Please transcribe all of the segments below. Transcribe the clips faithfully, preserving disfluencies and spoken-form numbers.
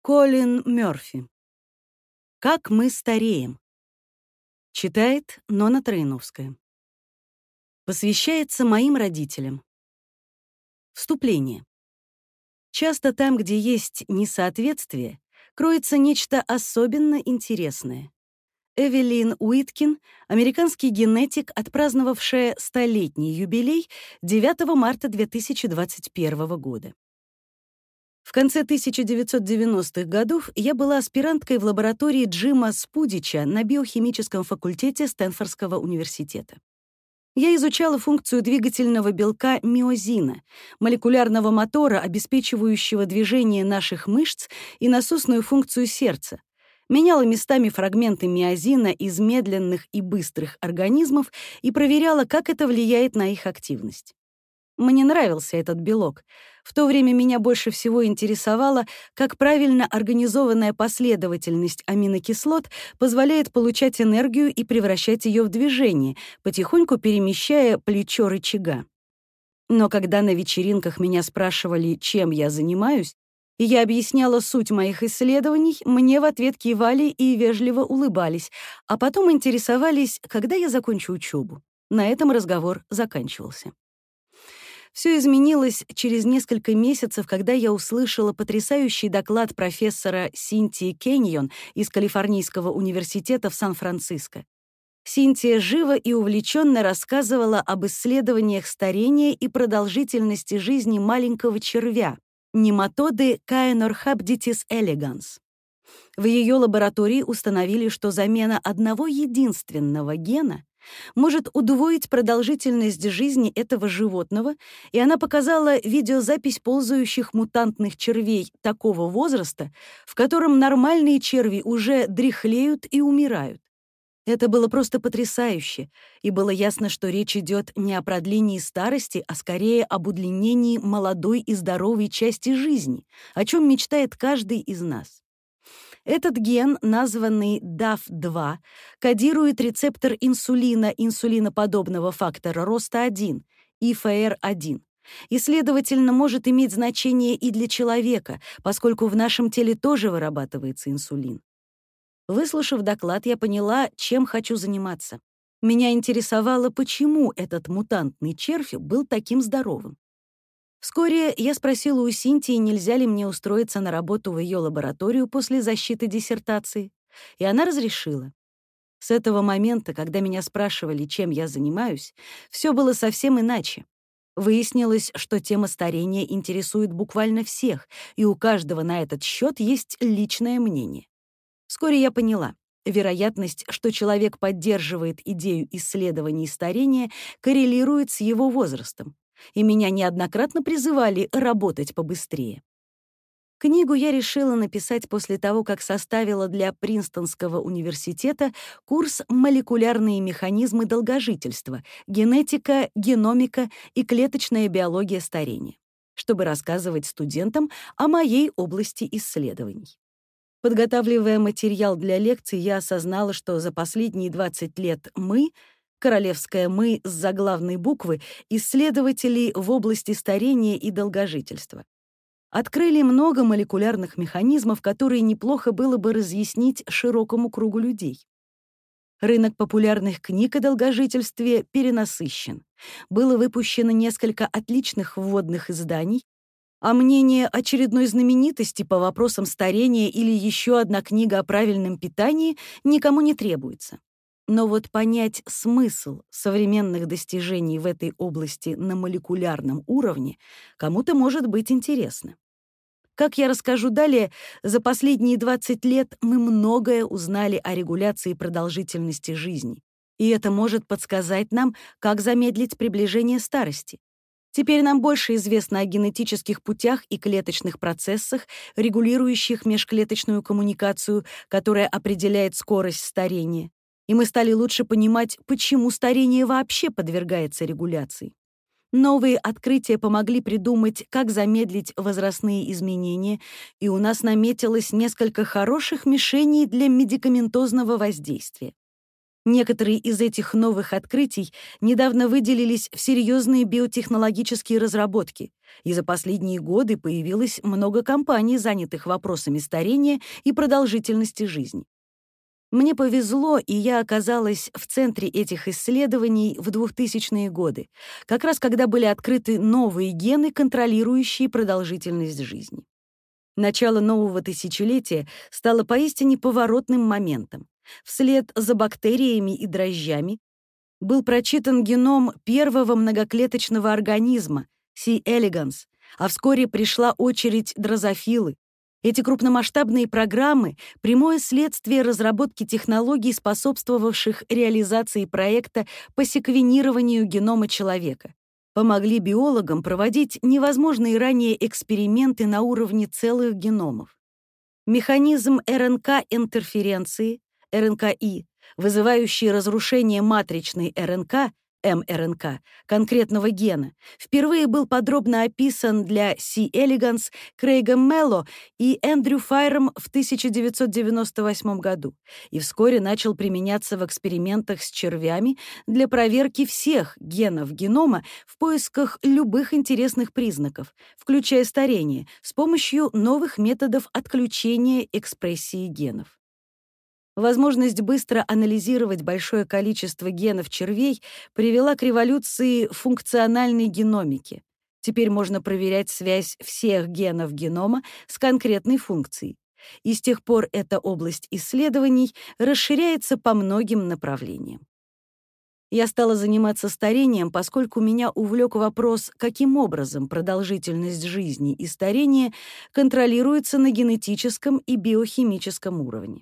Колин Мёрфи. «Как мы стареем». Читает Нона Троиновская. Посвящается моим родителям. Вступление. Часто там, где есть несоответствие, кроется нечто особенно интересное. Эвелин Уиткин, американский генетик, отпраздновавшая столетний юбилей девятого марта две тысячи двадцать первого года. В конце тысяча девятьсот девяностых годов я была аспиранткой в лаборатории Джима Спудича на биохимическом факультете Стэнфордского университета. Я изучала функцию двигательного белка миозина, молекулярного мотора, обеспечивающего движение наших мышц и насосную функцию сердца, меняла местами фрагменты миозина из медленных и быстрых организмов и проверяла, как это влияет на их активность. Мне нравился этот белок. В то время меня больше всего интересовало, как правильно организованная последовательность аминокислот позволяет получать энергию и превращать ее в движение, потихоньку перемещая плечо рычага. Но когда на вечеринках меня спрашивали, чем я занимаюсь, и я объясняла суть моих исследований, мне в ответ кивали и вежливо улыбались, а потом интересовались, когда я закончу учебу. На этом разговор заканчивался. Все изменилось через несколько месяцев, когда я услышала потрясающий доклад профессора Синтии Кеньон из Калифорнийского университета в Сан-Франциско. Синтия живо и увлеченно рассказывала об исследованиях старения и продолжительности жизни маленького червя, нематоды Caenorhabditis elegans. В ее лаборатории установили, что замена одного единственного гена может удвоить продолжительность жизни этого животного, и она показала видеозапись ползающих мутантных червей такого возраста, в котором нормальные черви уже дряхлеют и умирают. Это было просто потрясающе, и было ясно, что речь идет не о продлении старости, а скорее об удлинении молодой и здоровой части жизни, о чем мечтает каждый из нас. Этот ген, названный даф два, кодирует рецептор инсулина, инсулиноподобного фактора роста один, и эф эр один, и, следовательно, может иметь значение и для человека, поскольку в нашем теле тоже вырабатывается инсулин. Выслушав доклад, я поняла, чем хочу заниматься. Меня интересовало, почему этот мутантный червь был таким здоровым. Вскоре я спросила у Синтии, нельзя ли мне устроиться на работу в ее лабораторию после защиты диссертации, и она разрешила. С этого момента, когда меня спрашивали, чем я занимаюсь, все было совсем иначе. Выяснилось, что тема старения интересует буквально всех, и у каждого на этот счет есть личное мнение. Вскоре я поняла, вероятность, что человек поддерживает идею исследований старения, коррелирует с его возрастом, и меня неоднократно призывали работать побыстрее. Книгу я решила написать после того, как составила для Принстонского университета курс «Молекулярные механизмы долгожительства. Генетика, геномика и клеточная биология старения», чтобы рассказывать студентам о моей области исследований. Подготавливая материал для лекций, я осознала, что за последние двадцать лет мы, королевское «мы» с заглавной буквы, исследователи в области старения и долгожительства, открыли много молекулярных механизмов, которые неплохо было бы разъяснить широкому кругу людей. Рынок популярных книг о долгожительстве перенасыщен. Было выпущено несколько отличных вводных изданий, а мнение очередной знаменитости по вопросам старения или еще одна книга о правильном питании никому не требуется. Но вот понять смысл современных достижений в этой области на молекулярном уровне кому-то может быть интересно. Как я расскажу далее, за последние двадцать лет мы многое узнали о регуляции продолжительности жизни, и это может подсказать нам, как замедлить приближение старости. Теперь нам больше известно о генетических путях и клеточных процессах, регулирующих межклеточную коммуникацию, которая определяет скорость старения. И мы стали лучше понимать, почему старение вообще подвергается регуляции. Новые открытия помогли придумать, как замедлить возрастные изменения, и у нас наметилось несколько хороших мишеней для медикаментозного воздействия. Некоторые из этих новых открытий недавно выделились в серьезные биотехнологические разработки, и за последние годы появилось много компаний, занятых вопросами старения и продолжительности жизни. Мне повезло, и я оказалась в центре этих исследований в двухтысячные годы, как раз когда были открыты новые гены, контролирующие продолжительность жизни. Начало нового тысячелетия стало поистине поворотным моментом. Вслед за бактериями и дрожжами был прочитан геном первого многоклеточного организма C. elegans, а вскоре пришла очередь дрозофилы. Эти крупномасштабные программы — прямое следствие разработки технологий, способствовавших реализации проекта по секвенированию генома человека. Помогли биологам проводить невозможные ранее эксперименты на уровне целых геномов. Механизм РНК-интерференции, эр эн ка и, вызывающий разрушение матричной эр эн ка, эм эр эн ка, конкретного гена, впервые был подробно описан для C. elegans Крейгом Мелло и Эндрю Файром в тысяча девятьсот девяносто восьмом году и вскоре начал применяться в экспериментах с червями для проверки всех генов генома в поисках любых интересных признаков, включая старение, с помощью новых методов отключения экспрессии генов. Возможность быстро анализировать большое количество генов червей привела к революции функциональной геномики. Теперь можно проверять связь всех генов генома с конкретной функцией. И с тех пор эта область исследований расширяется по многим направлениям. Я стала заниматься старением, поскольку меня увлек вопрос, каким образом продолжительность жизни и старение контролируется на генетическом и биохимическом уровне.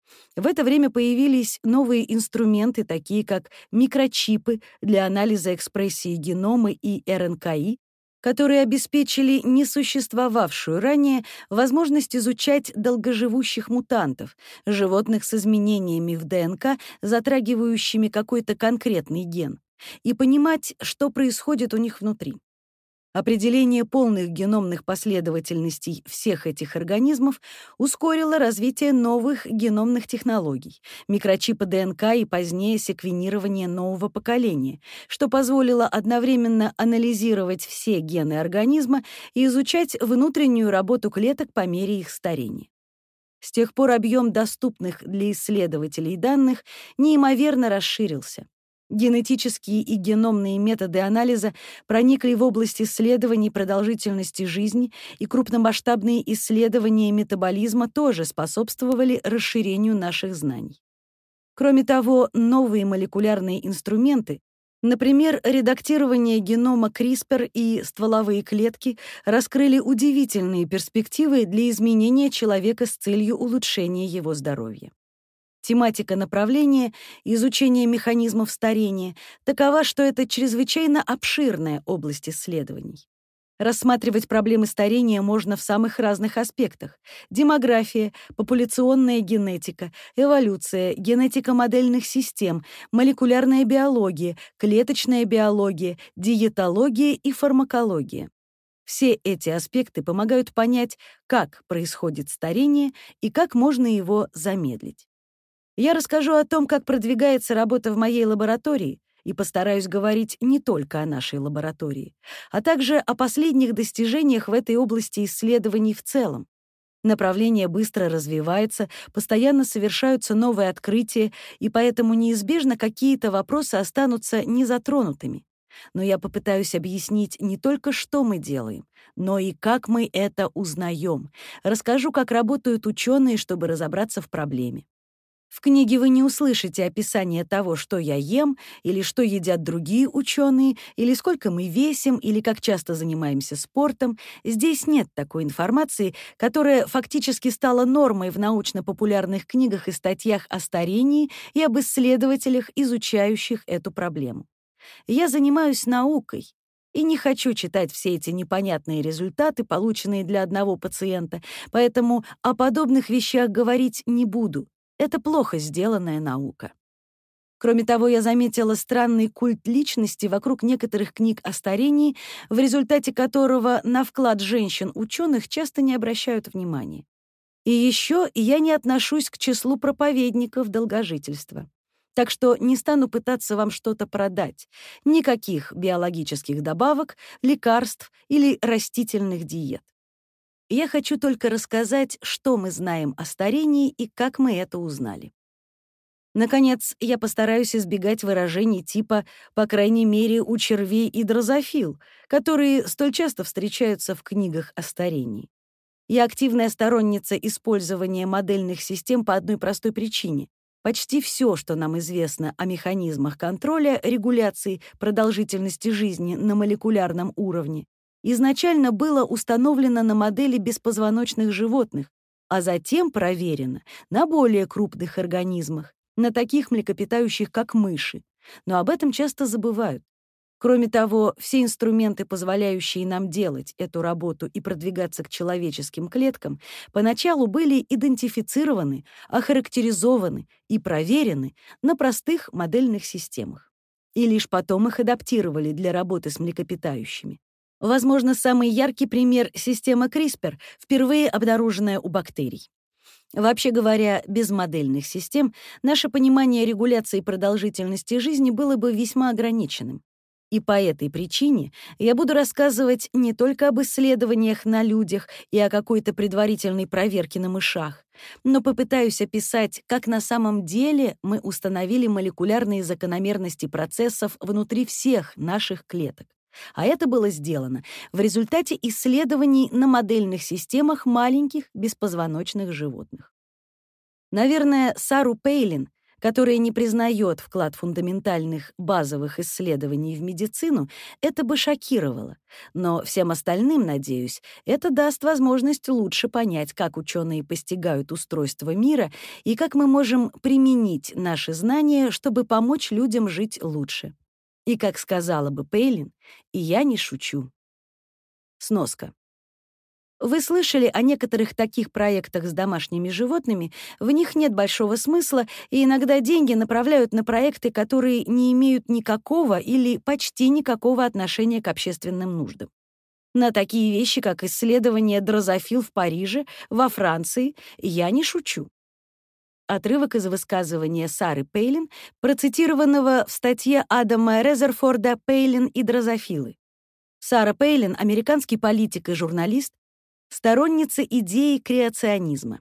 В это время появились новые инструменты, такие как микрочипы для анализа экспрессии генома и эр эн ка и, которые обеспечили несуществовавшую ранее возможность изучать долгоживущих мутантов, животных с изменениями в дэ эн ка, затрагивающими какой-то конкретный ген, и понимать, что происходит у них внутри. Определение полных геномных последовательностей всех этих организмов ускорило развитие новых геномных технологий, микрочипа дэ эн ка и позднее секвенирование нового поколения, что позволило одновременно анализировать все гены организма и изучать внутреннюю работу клеток по мере их старения. С тех пор объем доступных для исследователей данных неимоверно расширился. Генетические и геномные методы анализа проникли в область исследований продолжительности жизни, и крупномасштабные исследования метаболизма тоже способствовали расширению наших знаний. Кроме того, новые молекулярные инструменты, например, редактирование генома криспр и стволовые клетки, раскрыли удивительные перспективы для изменения человека с целью улучшения его здоровья. Тематика направления изучения механизмов старения такова, что это чрезвычайно обширная область исследований. Рассматривать проблемы старения можно в самых разных аспектах: демография, популяционная генетика, эволюция, генетика модельных систем, молекулярная биология, клеточная биология, диетология и фармакология. Все эти аспекты помогают понять, как происходит старение и как можно его замедлить. Я расскажу о том, как продвигается работа в моей лаборатории, и постараюсь говорить не только о нашей лаборатории, а также о последних достижениях в этой области исследований в целом. Направление быстро развивается, постоянно совершаются новые открытия, и поэтому неизбежно какие-то вопросы останутся незатронутыми. Но я попытаюсь объяснить не только, что мы делаем, но и как мы это узнаем. Расскажу, как работают ученые, чтобы разобраться в проблеме. В книге вы не услышите описание того, что я ем, или что едят другие ученые, или сколько мы весим, или как часто занимаемся спортом. Здесь нет такой информации, которая фактически стала нормой в научно-популярных книгах и статьях о старении и об исследователях, изучающих эту проблему. Я занимаюсь наукой и не хочу читать все эти непонятные результаты, полученные для одного пациента, поэтому о подобных вещах говорить не буду. Это плохо сделанная наука. Кроме того, я заметила странный культ личности вокруг некоторых книг о старении, в результате которого на вклад женщин-ученых часто не обращают внимания. И еще я не отношусь к числу проповедников долгожительства. Так что не стану пытаться вам что-то продать. Никаких биологических добавок, лекарств или растительных диет. Я хочу только рассказать, что мы знаем о старении и как мы это узнали. Наконец, я постараюсь избегать выражений типа «по крайней мере у червей и дрозофил», которые столь часто встречаются в книгах о старении. Я активная сторонница использования модельных систем по одной простой причине. Почти все, что нам известно о механизмах контроля, регуляции продолжительности жизни на молекулярном уровне, изначально было установлено на модели беспозвоночных животных, а затем проверено на более крупных организмах, на таких млекопитающих, как мыши. Но об этом часто забывают. Кроме того, все инструменты, позволяющие нам делать эту работу и продвигаться к человеческим клеткам, поначалу были идентифицированы, охарактеризованы и проверены на простых модельных системах. И лишь потом их адаптировали для работы с млекопитающими. Возможно, самый яркий пример — система CRISPR, впервые обнаруженная у бактерий. Вообще говоря, без модельных систем наше понимание регуляции продолжительности жизни было бы весьма ограниченным. И по этой причине я буду рассказывать не только об исследованиях на людях и о какой-то предварительной проверке на мышах, но попытаюсь описать, как на самом деле мы установили молекулярные закономерности процессов внутри всех наших клеток. А это было сделано в результате исследований на модельных системах маленьких беспозвоночных животных. Наверное, Сару Пейлин, которая не признает вклад фундаментальных базовых исследований в медицину, это бы шокировало. Но всем остальным, надеюсь, это даст возможность лучше понять, как ученые постигают устройство мира и как мы можем применить наши знания, чтобы помочь людям жить лучше. И, как сказала бы Пейлин, и я не шучу. Сноска. Вы слышали о некоторых таких проектах с домашними животными, в них нет большого смысла, и иногда деньги направляют на проекты, которые не имеют никакого или почти никакого отношения к общественным нуждам. На такие вещи, как исследование дрозофил в Париже, во Франции, я не шучу. Отрывок из высказывания Сары Пейлин, процитированного в статье Адама Резерфорда «Пейлин и дрозофилы». Сара Пейлин — американский политик и журналист, сторонница идеи креационизма.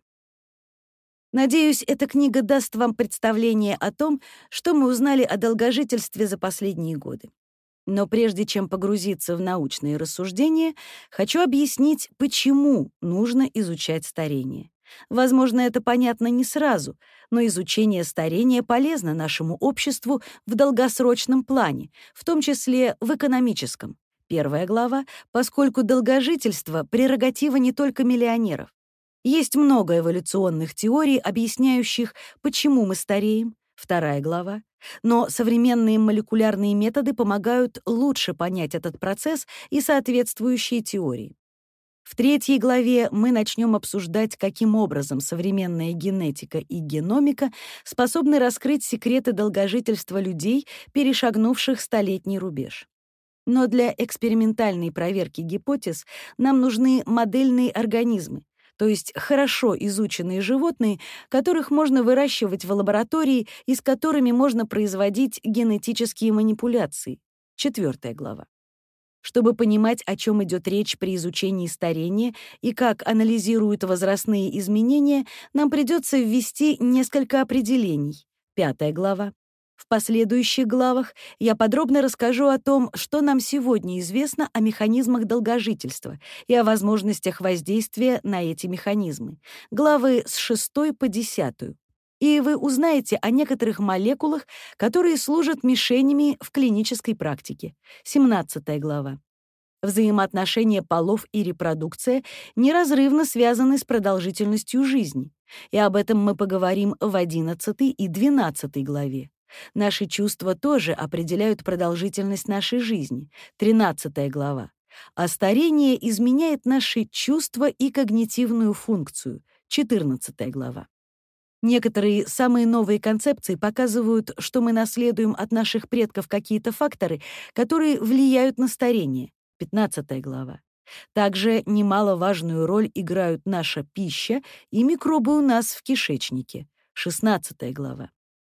Надеюсь, эта книга даст вам представление о том, что мы узнали о долгожительстве за последние годы. Но прежде чем погрузиться в научные рассуждения, хочу объяснить, почему нужно изучать старение. Возможно, это понятно не сразу, но изучение старения полезно нашему обществу в долгосрочном плане, в том числе в экономическом. Первая глава, поскольку долгожительство — прерогатива не только миллионеров. Есть много эволюционных теорий, объясняющих, почему мы стареем. Вторая глава. Но современные молекулярные методы помогают лучше понять этот процесс и соответствующие теории. В третьей главе мы начнем обсуждать, каким образом современная генетика и геномика способны раскрыть секреты долгожительства людей, перешагнувших столетний рубеж. Но для экспериментальной проверки гипотез нам нужны модельные организмы, то есть хорошо изученные животные, которых можно выращивать в лаборатории и с которыми можно производить генетические манипуляции. Четвертая глава. Чтобы понимать, о чем идет речь при изучении старения и как анализируют возрастные изменения, нам придется ввести несколько определений. Пятая глава. В последующих главах я подробно расскажу о том, что нам сегодня известно о механизмах долгожительства и о возможностях воздействия на эти механизмы. Главы с шестой по десятую. И вы узнаете о некоторых молекулах, которые служат мишенями в клинической практике. семнадцатая глава. Взаимоотношения полов и репродукция неразрывно связаны с продолжительностью жизни. И об этом мы поговорим в одиннадцатой и двенадцатой главе. Наши чувства тоже определяют продолжительность нашей жизни. тринадцатая глава. А старение изменяет наши чувства и когнитивную функцию. четырнадцатая глава. Некоторые самые новые концепции показывают, что мы наследуем от наших предков какие-то факторы, которые влияют на старение. пятнадцатая глава. Также немаловажную роль играют наша пища и микробы у нас в кишечнике. шестнадцатая глава.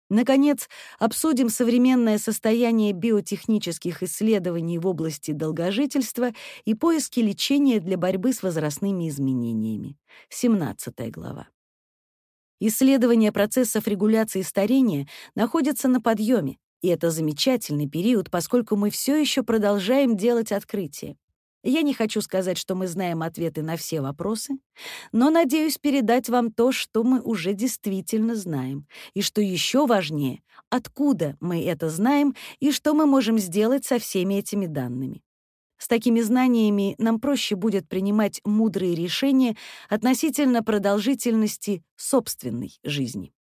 Наконец, обсудим современное состояние биотехнических исследований в области долгожительства и поиски лечения для борьбы с возрастными изменениями. семнадцатая глава. Исследование процессов регуляции старения находится на подъеме, и это замечательный период, поскольку мы все еще продолжаем делать открытия. Я не хочу сказать, что мы знаем ответы на все вопросы, но надеюсь передать вам то, что мы уже действительно знаем, и что еще важнее, откуда мы это знаем и что мы можем сделать со всеми этими данными. С такими знаниями нам проще будет принимать мудрые решения относительно продолжительности собственной жизни.